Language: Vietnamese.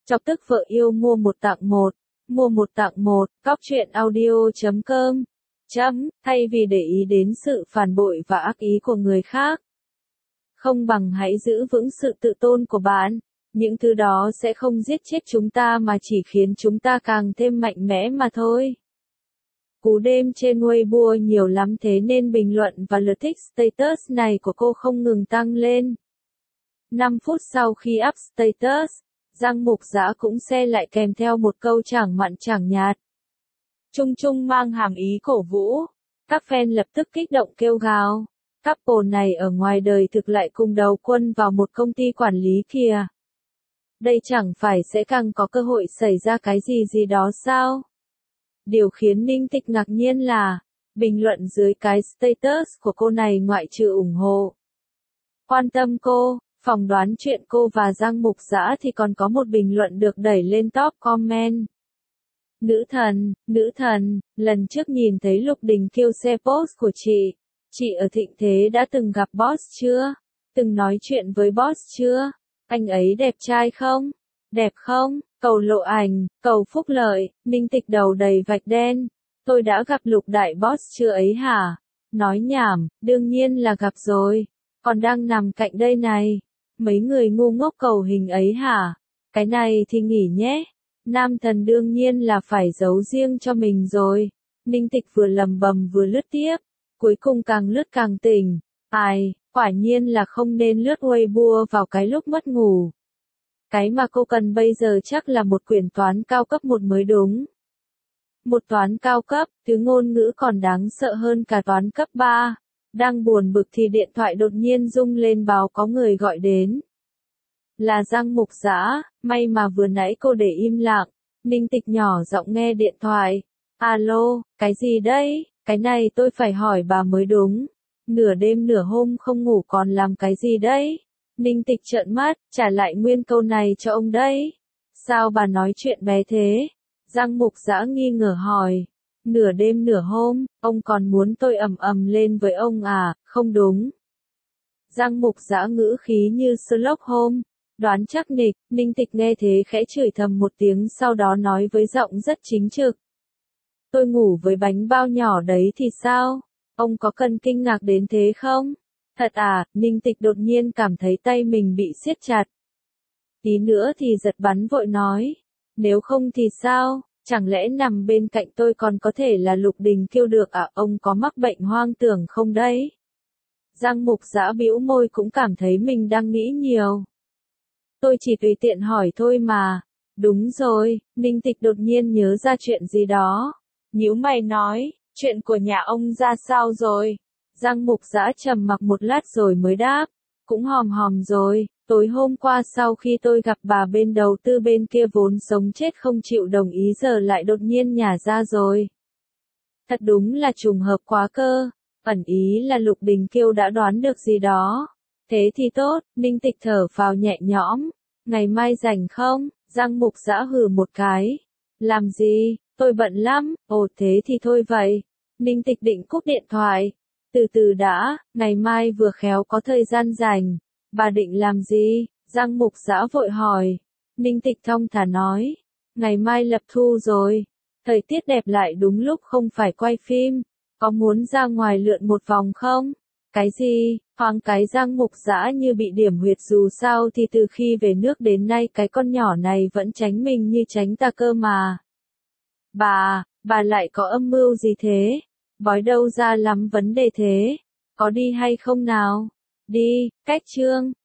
Chọc tức vợ yêu mua một tặng một. Mua một tặng một, cóc truyện audio.com. Thay vì để ý đến sự phản bội và ác ý của người khác, không bằng hãy giữ vững sự tự tôn của bạn. Những thứ đó sẽ không giết chết chúng ta mà chỉ khiến chúng ta càng thêm mạnh mẽ mà thôi. Cú đêm trên Weibo nhiều lắm thế nên bình luận và lượt thích status này của cô không ngừng tăng lên. 5 phút sau khi up status, Giang Mục Dã cũng share lại kèm theo một câu chẳng mặn chẳng nhạt. Chung chung mang hàm ý cổ vũ. Các fan lập tức kích động kêu gào. Couple này ở ngoài đời thực lại cùng đầu quân vào một công ty quản lý kìa. Đây chẳng phải sẽ càng có cơ hội xảy ra cái gì đó sao? Điều khiến Ninh Tịch ngạc nhiên là, bình luận dưới cái status của cô này ngoại trừ ủng hộ, quan tâm cô, phỏng đoán chuyện cô và Giang Mục Dã thì còn có một bình luận được đẩy lên top comment. Nữ thần, lần trước nhìn thấy Lục Đình Kiêu share post của chị ở thịnh thế đã từng gặp boss chưa? Từng nói chuyện với boss chưa? Anh ấy đẹp trai không? Đẹp không? Cầu lộ ảnh, cầu phúc lợi, Ninh Tịch đầu đầy vạch đen. Tôi đã gặp Lục đại boss chưa ấy hả? Nói nhảm, đương nhiên là gặp rồi. Còn đang nằm cạnh đây này. Mấy người ngu ngốc cầu hình ấy hả? Cái này thì nghỉ nhé. Nam thần đương nhiên là phải giấu riêng cho mình rồi. Ninh Tịch vừa lầm bầm vừa lướt tiếp. Cuối cùng càng lướt càng tỉnh. Quả nhiên là không nên lướt Weibo vào cái lúc mất ngủ. Cái mà cô cần bây giờ chắc là một quyển toán cao cấp một mới đúng. Một toán cao cấp, thứ ngôn ngữ còn đáng sợ hơn cả toán cấp 3. Đang buồn bực thì điện thoại đột nhiên rung lên báo có người gọi đến. Là Giang Mục Dã, may mà vừa nãy cô để im lặng. Ninh Tịch nhỏ giọng nghe điện thoại. Alo, cái gì đấy? Cái này tôi phải hỏi bà mới đúng. Nửa đêm nửa hôm không ngủ còn làm cái gì đấy? Ninh Tịch trợn mắt, trả lại nguyên câu này cho ông đấy. Sao bà nói chuyện bé thế? Giang Mục Dã nghi ngờ hỏi. Nửa đêm nửa hôm, ông còn muốn tôi ầm lên với ông à? Không đúng. Giang Mục Dã ngữ khí như Sherlock Holmes. Đoán chắc nịch, Ninh Tịch nghe thế khẽ chửi thầm một tiếng sau đó nói với giọng rất chính trực. Tôi ngủ với bánh bao nhỏ đấy thì sao? Ông có cần kinh ngạc đến thế không? Thật à, Ninh Tịch đột nhiên cảm thấy tay mình bị siết chặt. Tí nữa thì giật bắn vội nói. Nếu không thì sao? Chẳng lẽ nằm bên cạnh tôi còn có thể là Lục Đình Kiêu được à? Ông có mắc bệnh hoang tưởng không đấy? Giang Mục Dã bĩu môi cũng cảm thấy mình đang nghĩ nhiều. Tôi chỉ tùy tiện hỏi thôi mà. Đúng rồi, Ninh Tịch đột nhiên nhớ ra chuyện gì đó. Nhíu mày nói, chuyện của nhà ông ra sao rồi? Giang Mục Dã trầm mặc một lát rồi mới đáp. Cũng hòm rồi, tối hôm qua sau khi tôi gặp bà bên đầu tư bên kia vốn sống chết không chịu đồng ý giờ lại đột nhiên nhả ra rồi. Thật đúng là trùng hợp quá cơ. Ẩn ý là Lục Đình Kiêu đã đoán được gì đó. Thế thì tốt, Ninh Tịch thở phào nhẹ nhõm. Ngày mai rảnh không? Giang Mục Dã hừ một cái. Làm gì? Tôi bận lắm. Ồ thế thì thôi vậy. Ninh Tịch định cúp điện thoại. Từ từ đã, ngày mai vừa khéo có thời gian rảnh. Bà định làm gì? Giang Mục Dã vội hỏi. Ninh Tịch thong thả nói. Ngày mai lập thu rồi. Thời tiết đẹp lại đúng lúc không phải quay phim. Có muốn ra ngoài lượn một vòng không? Cái gì? Thoáng cái Giang Mục Dã như bị điểm huyệt dù sao thì từ khi về nước đến nay cái con nhỏ này vẫn tránh mình như tránh tà cơ mà. Bà lại có âm mưu gì thế? Bói đâu ra lắm vấn đề thế? Có đi hay không nào? Đi, cách chương.